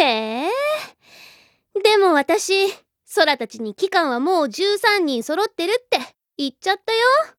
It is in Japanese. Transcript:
へえ。でも私、ソラたちに機関はもう13人揃ってるって言っちゃったよ。